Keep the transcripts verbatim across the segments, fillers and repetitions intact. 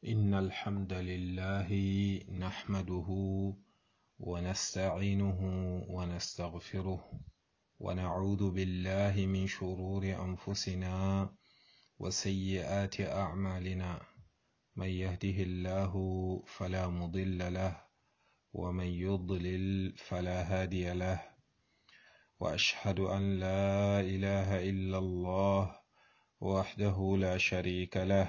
إن الحمد لله نحمده ونستعينه ونستغفره ونعوذ بالله من شرور أنفسنا وسيئات أعمالنا من يهده الله فلا مضل له ومن يضلل فلا هادي له وأشهد أن لا إله إلا الله وحده لا شريك له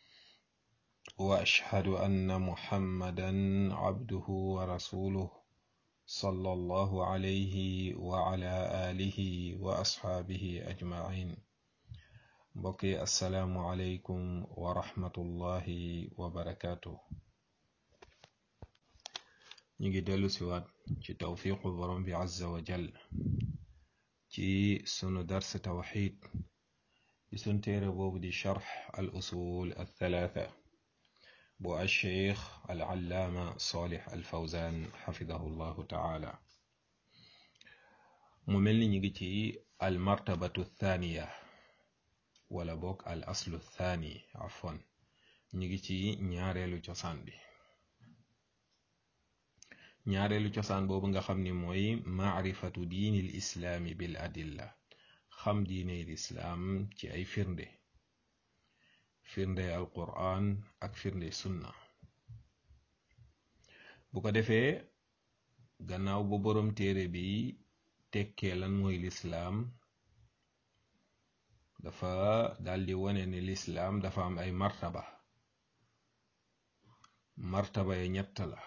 وأشهد أن محمدا عبده ورسوله صلى الله عليه وعلى آله وأصحابه أجمعين بقي السلام عليكم ورحمة الله وبركاته نيجي دلو سوات ci tawfiqu borom bi azza wa jal ci sunu dars tawxid ci sun téere boobu di charx al usul al thalatha bu alcheikh al allaama salih al fawzan xafidahu llahu taala mu mel ni ñu ngi ci al martabatu thaniya wala boog al aslu thani afwan ñu ngi ci ñaareelu cosaan bi ñaareelu cosaan boobu nga xam ni mooy maarifatu diini l islaami bil adilla xam diine lislaam ci ay firnde firnde alquran ak firnde sunna bu ko defee gannaaw ba boroom téere bi tekkee lan mooy lislaam dafa daldi wone ne lislaam dafa am ay martaba martaba ya ñett la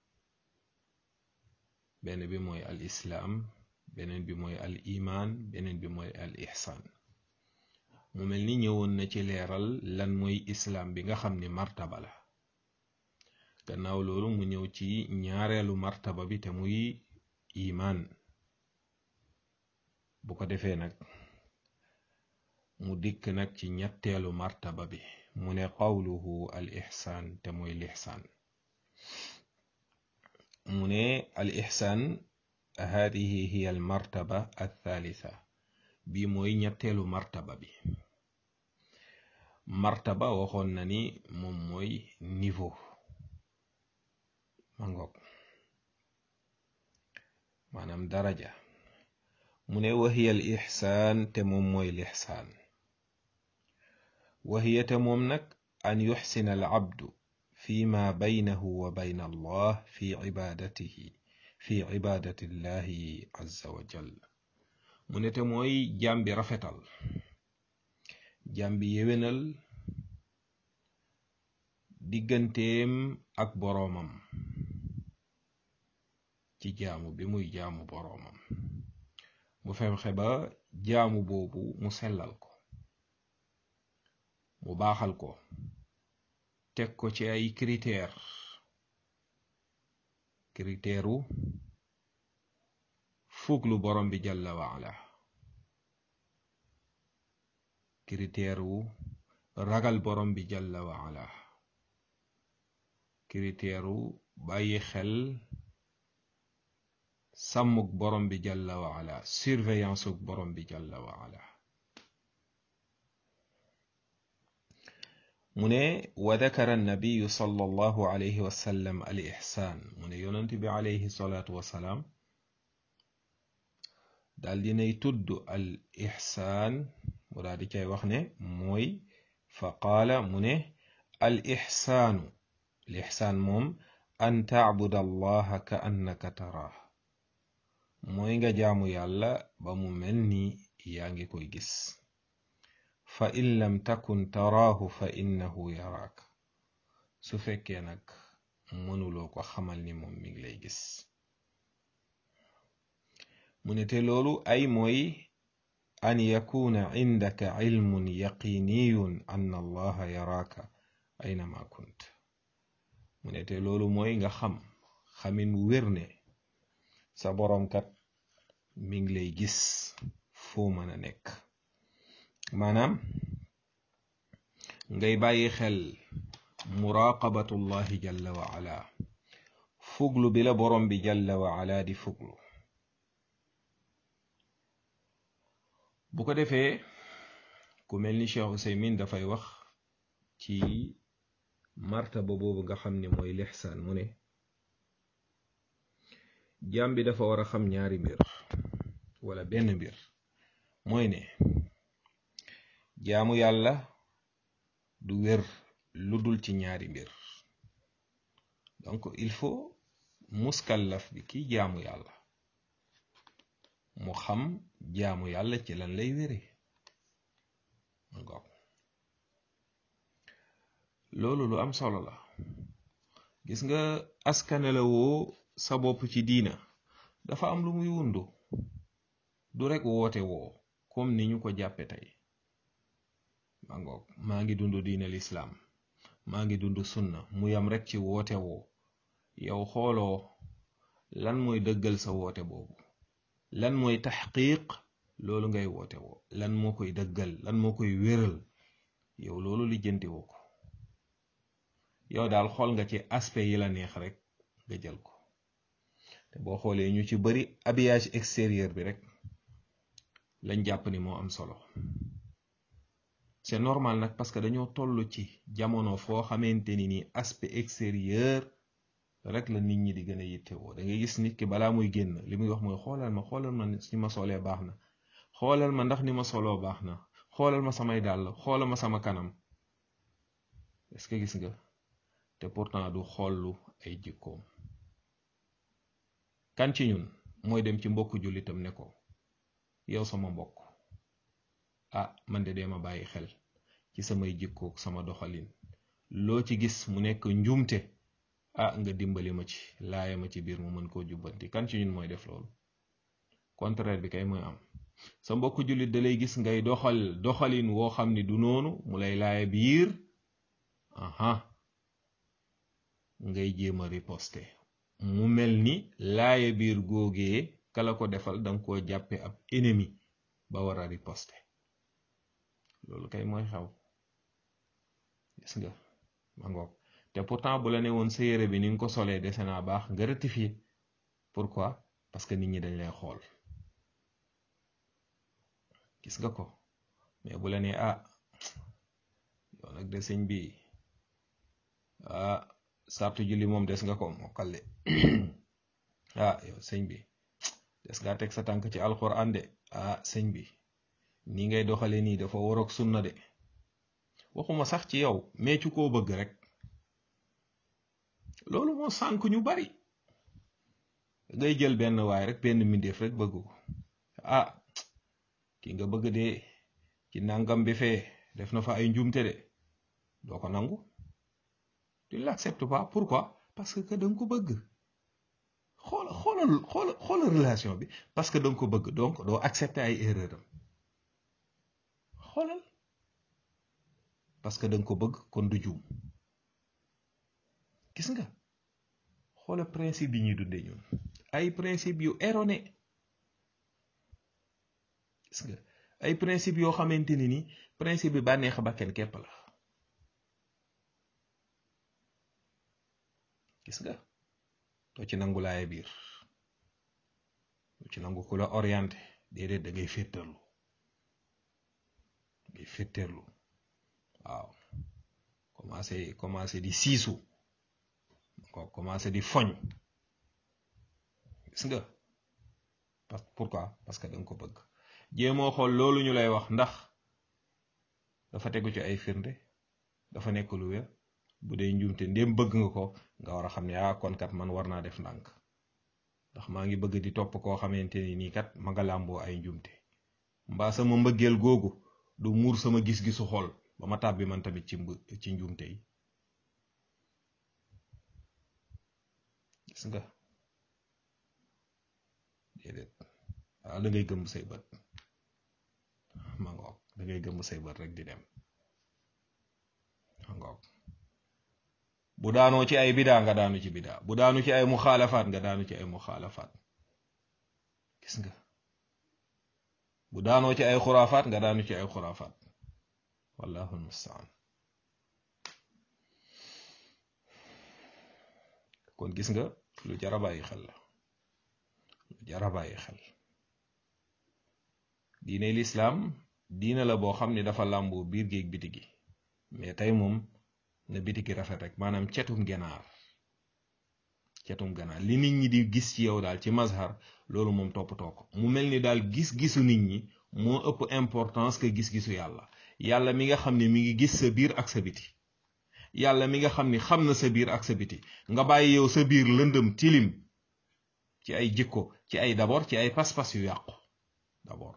benn bi mooy al islaam beneen bi mooy al imaan beneen bi mooy al ihsaan mu mel ni ñëwoon na ci leeral lan mooy islaam bi nga xam ni martaba la gannaaw loolu mu ñëw ci ñaareelu martaba bi te muy imaan bu ko defee nag mu dikk nag ci ñetteelu martaba bi mu ne qawluhu al ihsaan te muy lihsaan mu ne al ihsaan hadihi hiya al martaba al thalitha bi mooy ñetteelu martaba bi martaba waxoon na ni moom mooy niveau mangoog maanaam daraja mu ne wa hiya al ihsaan te moom mooy lihsaan wa hiya te moom nag an yuxsina al abdu فيما بينه وبين الله في عبادته في عبادة الله عز وجل mu ne te mooy jaam bi rafetal jaam bi yewenal digganteem ak boroomam ci jaamu bi muy jaamu boroomam mu fexe ba jaamu boobu mu sellal ko mu baaxal ko teg ko ci ay critère critère u fuglu borom bi jalla waala critère u ragal borom bi jalla waala critère u bàyyi xel sàmmuk borom bi jalla waala surveillance uk borom bi jalla waala mu ne wa dakara annabiyu sallallahu alayhi wa sallam al ihsaan mu ne yonent bi alayhi salaatu wasalaam daal dinay tudd al ihsaan mu daal di cay wax ne mooy fa qaala mu ne al ihsaanu al ihsaan moom an tacbuda allaha ka annaka taraah mooy nga jaamu yàlla ba mu mel ni yaa ngi koy gis fa in lam takun taraahu fa innahu yaraak su fekkee nag mënuloo ko xamal ni moom mi ngi lay gis mu ne te loolu ay mooy an yakuna indaka ilmun yaqiniyun anna allaha yaraaka aynama kunt mu ne te loolu mooy nga xam xamin wér ne sa boroom kat mi ngi lay gis foo mën a nekk maanaam ngay bàyyi xel muraqabatullahi jalla wa ala fuglu bi la borom bi jalla wa ala di fuglu bu ko defee ku mel ni Cheikh Useymin dafay wax ci martaba boobu nga xam ne mooy lixsaan mu ne jaam bi dafa war a xam ñaari mbir wala benn mbir mooy ne jaamu yàlla du wér lu dul ci ñaari mbir. Donc il faut muskallaf bi ki jaamu yàlla mu xam jaamu yàlla ci lan lay wére ngoog loolu lu am solo la. Gis nga askane la woo sa bopp ci diina dafa am lu muy wundu du rek woote woo comme ni ñu ko jàppe tey ma ngoog maa ngi dund diina lislaam maa ngi dund sunna mu yam rek ci woote woo yow xooloo lan mooy dëggal sa woote boobu, lan mooy taxqiq loolu ngay woote woo, lan moo koy dëggal, lan moo koy wéral, yow loolu lijjanti woo ko. yow daal xool nga ci aspect yi la neex rek nga jël ko. te boo xoolee ñu ci bari habillage extérieur bi rek lañ jàpp ni moo am solo. c'est normal nag parce que dañoo toll ci jamono foo xamante ni ni aspect extérieur rek la nit ñi di gën a yittewoo. da ngay gis nit ki balaa muy génn li muy wax mooy xoolal ma xoolal ma ni ma solee baax na, xoolal ma ndax ni ma soloo baax na, xoolal ma samay dàll, xoolal ma sama kanam. est-ce que gis nga te pourtant du xoollu ay jikkoom. kan ci ñun mooy dem ci mbokku jullitam ne ko yow sama mbokk ah man de dee ma bàyyi xel ci samay jikkook sama doxalin, loo ci gis mu nekk njuumte ah nga dimbali ma ci laaya ma ci biir mu mën koo jubbanti. kan ci ñun mooy def loolu? contraire bi kay mooy am. sa mbokku jullit da lay gis ngay doxal doxalin woo xam ni du noonu mu lay laaya biir aha ngay jéem a riposte mu mel ni laaya biir góogee kala ko defal danga koo jàppe ab ennemi ba war a riposte. loolu kay mooy xew. gis nga ma ngoog te pourtant bu la ne woon sa yére bi ni nga ko solee dese naa baax nga rectifier. pourquoi? parce que nit ñi dañ lay xool. gis nga ko mais bu la ne ah yow nag de sëñ bi ah sartu julli moom des nga ko mokkal de ah yow sëñ bi des nga teg sa tànk ci alquran de ah sëñ bi ni ngay doxale nii dafa waroog sunna de. waxuma sax ci yow mais ci koo bëgg rek. loolu moo sànk ñu bari. ngay jël benn waay rek benn mbindeef rek bëgg ko ah ki nga bëgg de ci nangam bi fee def na fa ay njuumte de doo ko nangu. tu l'acceptes pas. pourquoi? parce que da nga ko bëgg. xool xoolal xoolal xoolal relation bi parce que da nga ko bëgg donc doo accepter ay erreur am. xoolal parce que da nga ko bëgg kon du juum. gis nga xoolal principe yi ñuy dundee ñun ay principe yu erroné. gis nga ay principe yoo xamante ni ni principe bi bànneex bakken képp la. gis nga doo ci nangu laaya biir, doo ci nangu ku la orienté, déedéet da ngay féttarlu ngay féttarlu waaw commencé commencé di siisu ko commencé di foñ. gis nga parce pourquoi? parce que da nga ko bëgg. jéemoo xool loolu ñu lay wax ndax dafa tegu ci ay firnde, dafa nekk lu wér. bu dee njuumte ndéem bëgg nga ko nga war a xam ne ah kon kat man war naa def ndànk ndax maa ngi bëgg di topp koo xamante ni nii kat ma nga làmboo ay njuumte. mbaa sama mbëggeel googu du muur sama gis-gisu xol ba ma tàbbi man tamit ci ci njuumte yi. gis nga déedéet waaw da ngay gëmm say bët. ma ngoog da ngay gëmm say bët rek di dem. ma ngoog bu daanoo ci ay bidaa nga daanu ci bidaa, bu daanu ci ay muxaalafaat nga daanu ci ay muxaalafaat. gis nga bu daanoo ci ay xuraafaat nga daanu ci ay xuraafaat. wallahu almustaan. kon gis nga lu jar a bàyyi xel la, lu jar a bàyyi xel. diine lislaam diine la boo xam ne dafa làmboo biir géeg biti gi mais tey moom na biti gi rafet rek maanaam cetum ganaar cetum ganaar li nit ñi di gis ci yow daal ci mazhar loolu moom toppatoo ko mu mel ni daal gis-gisu nit ñi moo ëpp importance que gis-gisu yàlla yàlla mi nga xam ne mi ngi gis sa biir ak sa biti yàlla mi nga xam ni xam na sa biir ak sa biti nga bàyyi yow sa biir lëndëm tilim ci ay jikko ci ay d'abord ci ay pas-pas yu yàqu d'abord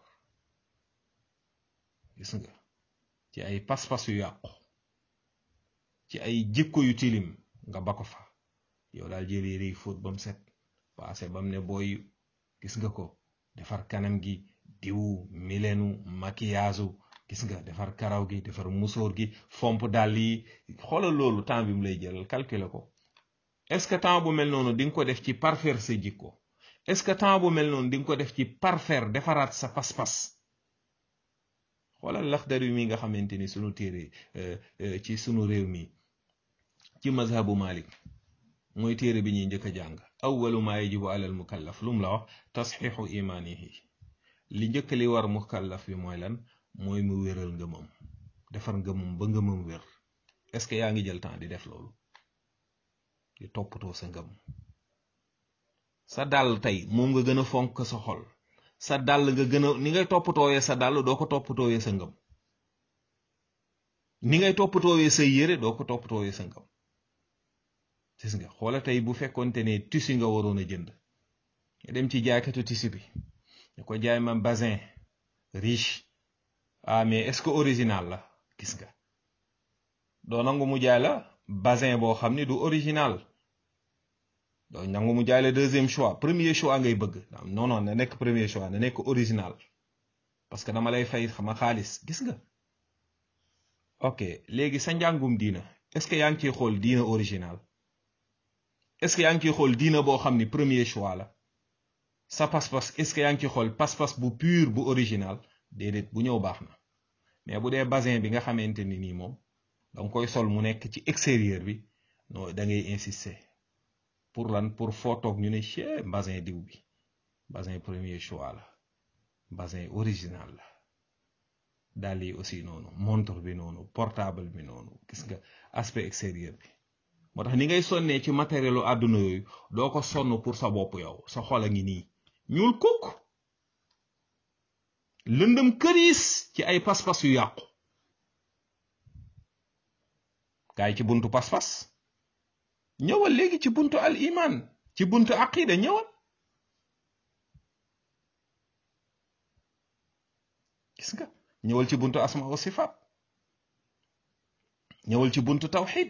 gis nga ci ay pas-pas yu yàqu ci ay jikko yu tilim nga ba ko fa yow daal jël yére yi fóot ba mu set paase ba mu ne booy gis nga ko defar kanam gi diwu milenu maquillage gis nga defar karaw gi defar musóor gi fomp dàll yi xoolal loolu temps bi mu lay jëlal calculer ko est-ce que temps bu mel noonu di nga ko def ci parfaire sa jikko est-ce que temps bu mel noonu di nga ko def ci parfaire defaraat sa pas-pas xoolal Laxdari mi nga xamante ni sunu téere ci sunu réew mi ci mazhabu Malik mooy téere bi ñuy njëkk a jàng awwalu maa yajibu alal mukallaf lu mu la wax tasxiixu imaanihi li njëkk li war mukallaf bi mooy lan mooy mu wéral ngëmam defar ngëmam ba ngëmam wér est-ce que yaa ngi jël temps di def loolu di toppatoo sa ngëm sa dàll tey moom nga gën a fonk sa xol sa dàll nga gën a ni ngay toppatooyee sa dàll doo ko toppatooyee sa ngëm ni ngay toppatooyee sa yére doo ko toppatooyee sa ngëm gis nga xoola tey bu fekkonte ne tissu nga waroon a jënd nga dem ci jaaykatu tissu bi ñu ko jaay ma bazin riche ah mais est-ce que original la gis nga doo nangu mu jaay la bazin boo xam ni du original doo nangu mu jaay la deuxième choix premier choix ngay bëgg non non na nekk premier choix na nekk original parce que dama lay fay xama xaalis gis nga ok léegi sa njàngum diina est-ce que yaa ngi ciy xool diina original est-ce que yaa ngi ciy xool diina boo xam ni premier choix la sa pas-pas est-ce que yaa ngi ciy xool pas-pas bu pur bu original déedéet bu ñëw baax na mais bu dee bazin bi nga xamante ni nii moom danga koy sol mu nekk ci extérieur bi non da ngay insister pour lan pour foo toog ñu ne chee bazin diw bi bazin premier choix la bazin original la dàll yi aussi noonu montre bi noonu portable bi noonu gis nga aspect extérieur bi moo tax ni ngay sonnee ci matérielu àdduna yooyu doo ko sonn pour sa bopp yow sa xol a ngi nii ñuul kukk lëndëm këriis ci ay pas-pas yu yàqu gaay ci buntu pas-pas ñëwal léegi ci buntu al iman ci buntu aqida ñëwal gis nga ñëwal ci buntu asma wa sifaat ñëwal ci buntu tawxid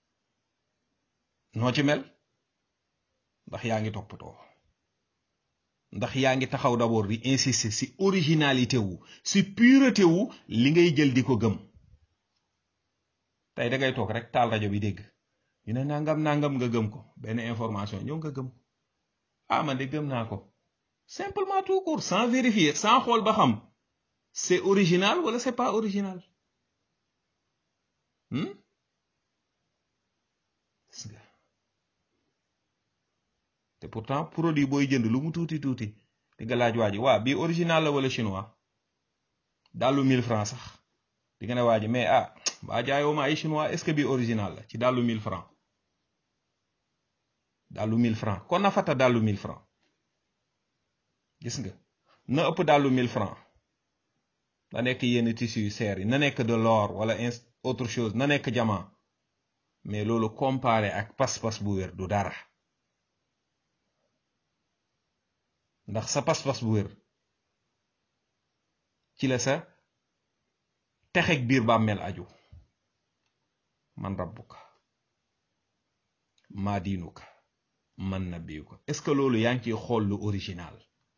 noo ci mel ndax yaa ngi toppatoo ndax yaa ngi taxaw d'abord di insister ci originalité wu ci pureté wu li ngay jël di ko gëm tey da ngay toog rek taal rajo bi dégg ñu ne nangam nangam nga gëm ko benn information ñëw nga gëm ah man de gëm naa ko simplement tout court sans vérifier sans xool ba xam c'est original wala c'est pas original hmm? te pourtant produit booy jënd lu mu tuuti tuuti di nga laaj waa ji waa bii original la wala chinois dàllu mille francs sax di nga ne waa ji mais ah waa jaayoo ma ay chinois est-ce que bii original la ci dàllu mille francs dàllu mille francs kon na fata dàllu mille francs gis nga na ëpp dàllu mille francs na nekk yenn tissu yu seer yi na nekk de l'or wala autre chose na nekk diamant mais loolu comparé ak pas-pas bu wér du dara ndax sa pas-pas bu wér ci la sa texeg biir bàmmeel aju man rabbuka maa diinuka man nabiyuka est-ce que loolu yaa ngi ciy xool lu original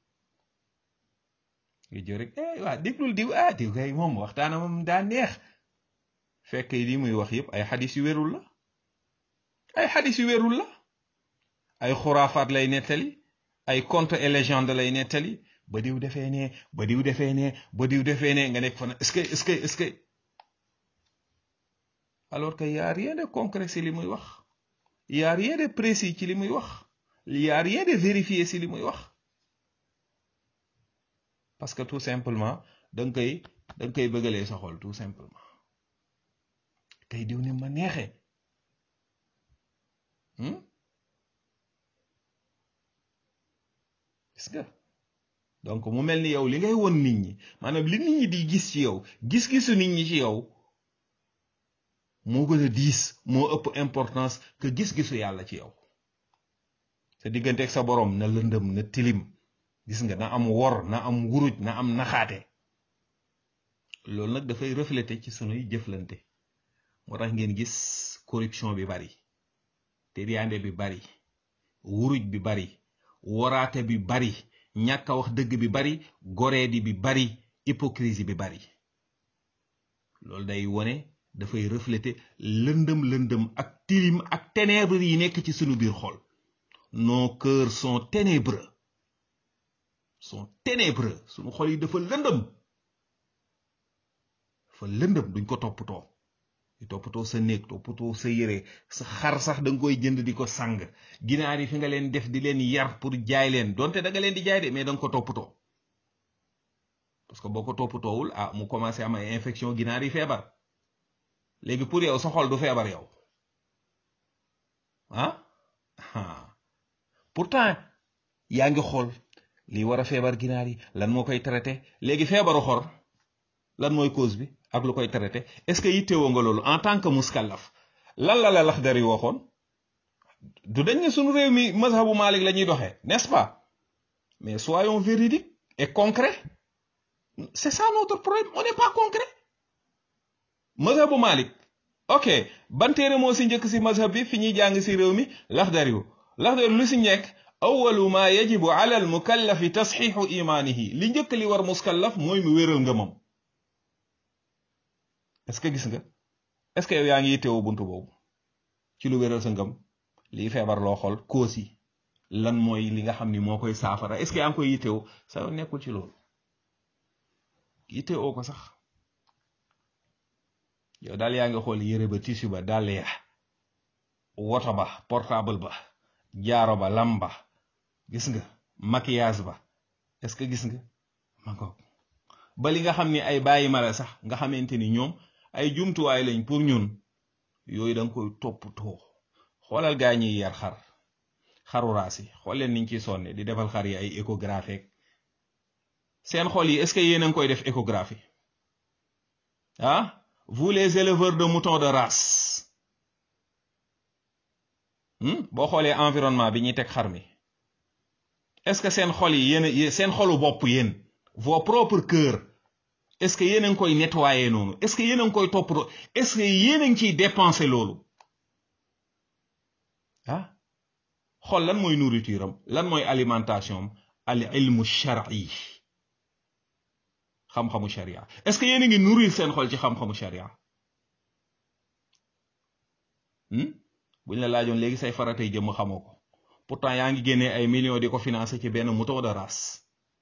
nga jël rek eh waa déglul diw ah diw kay moom waxtaana moom daa neex fekk li muy wax yépp ay xadis yu wérul la ay xadis yu wérul la ay xuraafaat lay nettali ay contes et légendes lay nettali ba diw defee ne ba diw defee ne ba diw defee ne nga nekk fa na est-ce que est-ce que est-ce que alors que y a rien de concret ci li muy wax y a rien de précis ci li muy wax y a rien de vérifié ci li muy wax parce que tout simplement da nga koy da nga koy bëggalee sa xol tout simplement tey diw ni ma neexee hmm? gis nga donc mu mel ni yow li ngay won nit ñi maanaam li nit ñi di gis ci yow gis-gisu nit ñi ci yow moo gën a diis moo ëpp importance que gis-gisu yàlla ci yow sa diggante ak sa borom na lëndëm na tilim gis nga na am wor na am wuruj na am naxaate loolu nag dafay refléter ci sunuy jëflante moo tax ngeen gis corruption bi bari tériande bi bari wuruj bi bari woraate bi bari ñàkk a wax dëgg bi bari goreedi bi bari hypocrisie bi bari loolu day wone dafay refléter lëndëm lëndëm ak tilim ak ténèbres yi nekk ci sunu biir xol nos cœurs sont ténébreux sont ténébreux sunu xol yi dafa lëndëm dafa lëndëm duñ ko toppatoo di toppatoo sa néeg toppatoo sa yére sa xar sax da nga koy jënd di ko sang ginaar yi fi nga leen def di leen yar pour jaay leen donte da nga leen di jaay de mais da nga ko toppatoo parce que boo ko toppatoowul ah mu commencé am ay infection ginaar yi feebar léegi pour yow sa xol du feebar yow ah pourtant yaa ngi xool lii war a feebar ginaar yi lan moo koy traité léegi feebaru xor lan mooy cause bi ak lu koy traité est-ce que yittewoo nga loolu en tant que muskallaf lan la la Laxdari waxoon du dañ ne suñu réew mi mazhabu Malik la ñuy doxee n'est-ce pas mais soyons véridiques et concrets c'est ça notre problème on n'est pas concret mazhabu Malik ok ban téere moo si njëkk si mazhab bi fi ñuy jàng si réew mi Laxdari wu Laxdari lu si nekk awalu ma yajibu ala al mukallafi tasxiixu imaanihi li njëkk li war muskallaf mooy mu wéral ngëmam est-ce que gis nga est-ce que yow yaa ngi yittewoo buntu boobu ci lu wéral sa ngëm lii feebar loo xool cause yi lan mooy li nga xam ni moo koy saafara est-ce que yaa ngi koy yittewoo sa yoon nekkul ci loolu yittewoo ko sax yow daal yaa ngi xool yére ba tissu ba dàll ya woto ba portable ba jaaro ba lam ba gis nga maquillage ba est-ce que gis nga ma ko ba li nga xam ni ay bàyyi mala sax nga xamante ni ñoom ay jumtuwaay lañ pour ñun yooyu da nga koy toppatoo xoolal gaa ñiy yar xar xaru raas yi xool leen niñ ciy sonne di defal xar yi ay échographie seen xol yi est-ce que yéen a ngi koy def échographie ah vous les éleveurs de moutons de race boo xoolee environnement bi ñuy teg xar mi est-ce que seen xol yi yéen seen xolu bopp yéen vos propres cœurs est-ce que yéen a ngi koy nettoyer noonu est-ce que yéen a ngi koy toppatoo est-ce que yéen a ngi ciy dépenser loolu ah xool lan mooy nourriture am lan mooy alimentation am al ilmu shar'i xam-xamu sharia est-ce que yéen a ngi nourrir seen xol ci xam-xamu sharia buñ la laajoon léegi say faratay jëmm xamoo ko pourtant yaa ngi génnee ay millions di ko financer ci benn mouton de race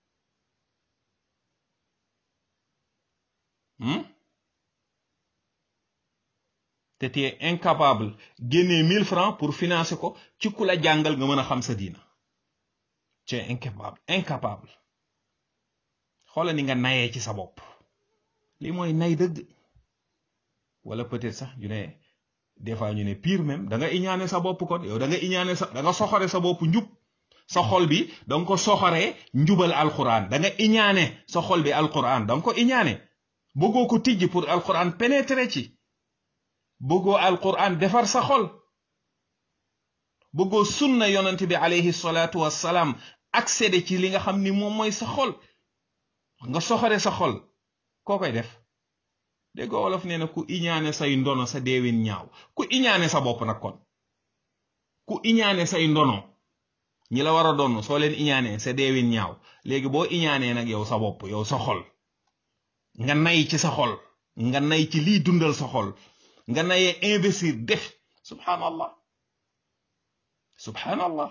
te tu es incapable génnee mille francs pour financer ko ci ku la jàngal nga mën a xam sa diina tu es incapable incapable xoola ni nga nayee ci sa bopp lii mooy nay dëgg wala peut-être sax ñu ne des fois ñu ne pire même da nga iñaane sa bopp kon yow da nga iñaane sa da nga soxore sa bopp njub sa xol bi da nga ko soxoree njubal alquran da nga iñaane sa xol bi alquran da nga ko iñaane bëggoo ko tijji pour alquran pénétrer ci bëggoo alquran defar sa xol bëggoo sunna yonent bi alayhi salatu wassalaam accéder ci li nga xam ni moom mooy sa xol nga soxore sa xol koo koy def dégg wolof nee na ku iñaane say ndono sa deewin ñaaw ku iñaane sa bopp nag kon ku iñaane say ndono ñi la war a doon soo leen iñaanee sa deewin ñaaw léegi boo iñaanee nag yow sa bopp yow sa xol nga nay ci sa xol nga nay ci liy dundal sa xol nga nayee investir def subhanallah subhanallah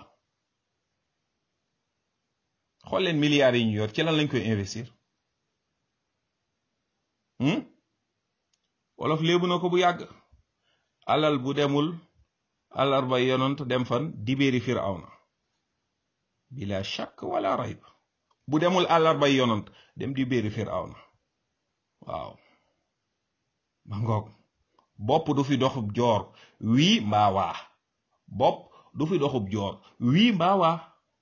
xool leen milliards yi ñu yor ci lan lañ koy investir wolof léebu na ko bu yàgg alal bu demul alarba yonant dem fan dibéeri firawna bila shakk wala rayb bu demul alarba yonant dem dibéeri firawna waaw ma ngoog bopp du fi dox joor wii mbaa waa bopp du fi doxub joor wii mbaa waa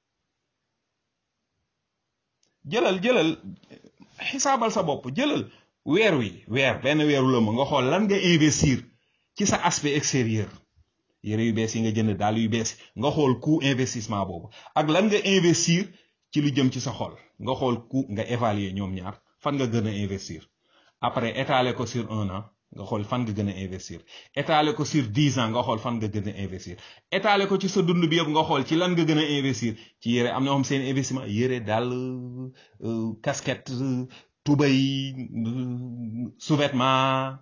jëlal jëlal xisaabal sa bopp jëlal weer wi weer benn weeru la ma nga xool lan nga investir ci sa aspect extérieur yére yu bees yi nga jënd daal yu bees nga xool coût investissement boobu ak lan nga investir ci lu jëm ci sa xol nga xool coût nga évaluer ñoom ñaar fan nga gën a investir après étaler ko sur un an nga xool fan nga gën a investir étaler ko sur dix ans nga xool fan nga gën a investir étaler ko ci sa dund bi yëpp nga xool ci lan nga gën a investir ci yére am na xam seen investissement yére daal casquette tubay sous-vêtement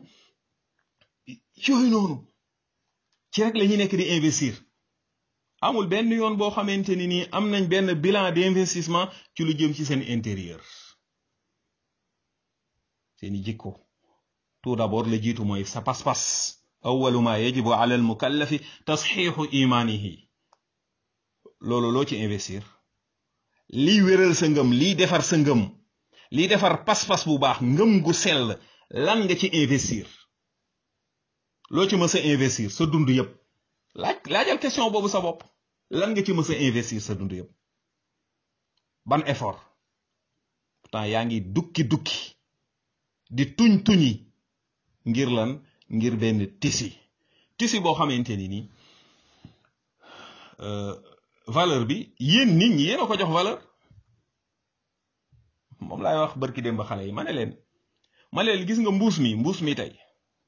yooyu noonu ci rek la ñu nekk di investir amul benn yoon boo xamante ni nii am nañ benn bilan d'investissement ci lu jëm ci seen intérieur seeni jikko tout d'abord la jiitu mooy sa pas-pas awwalu ma yajibu ala al mukallafi tasxiixu imaanihi loolu loo ci investir liy wéral sa ngëm liy defar sa ngëm liy defar pas-pas bu baax ngëm gu sell lan nga ci investir loo ci mës a investir sa dund yëpp laaj laajal question boobu sa bopp lan nga ci mës a investir sa dund yëpp ban effort pourtant yaa ngi dukki dukki di tuñ tuñi ngir lan ngir benn tisi tisi boo xamante ni nii valeur bi yéen nit ñi yéen a ko jox valeur moom laay wax barki dem ba xale yi ma ne leen ma ne leen gis nga mbuus mi mbuus mi tey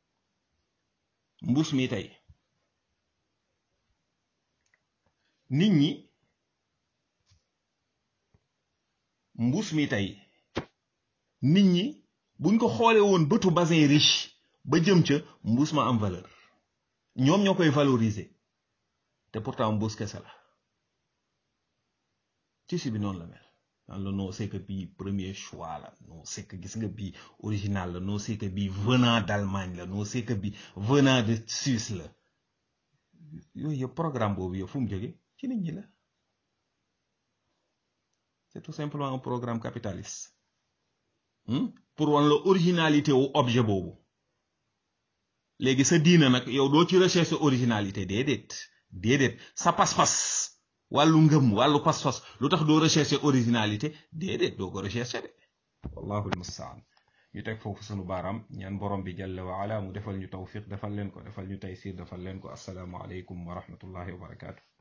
mbuus mi tey nit ñi mbuus mi tey nit ñi buñ ko xoolee woon bëtu bassin riche ba jëm ca mbuus ma am valeur ñoom ñoo koy valoriser te pourtant mbuus kese la tissu bi noonu la mel naan la non c'est que bii premier choix la non c'est que gis nga bii original la non c'est que bii venant d'Allemagne la non c'est que bii venant de Suisse la yooyu yëpp programme boobu yëpp fu mu jóge ci nit ñi la c'est tout simplement un programme capitaliste pour wan la originalité wu objet boobu léegi sa diina nag yow doo ci recherche originalité déedéet déedéet sa pas-pas wàllu ngëm wàllu pas-pas lu tax doo recherche originalité déedéet doo ko recherche de wallahu almustaan ñu teg foofu sunu baaraam ñaan borom bi jalla wa ala mu defal ñu tawfiq defal leen ko defal ñu taysir defal leen ko assalaamu aleykum wa rahmatullahi wa barakaatu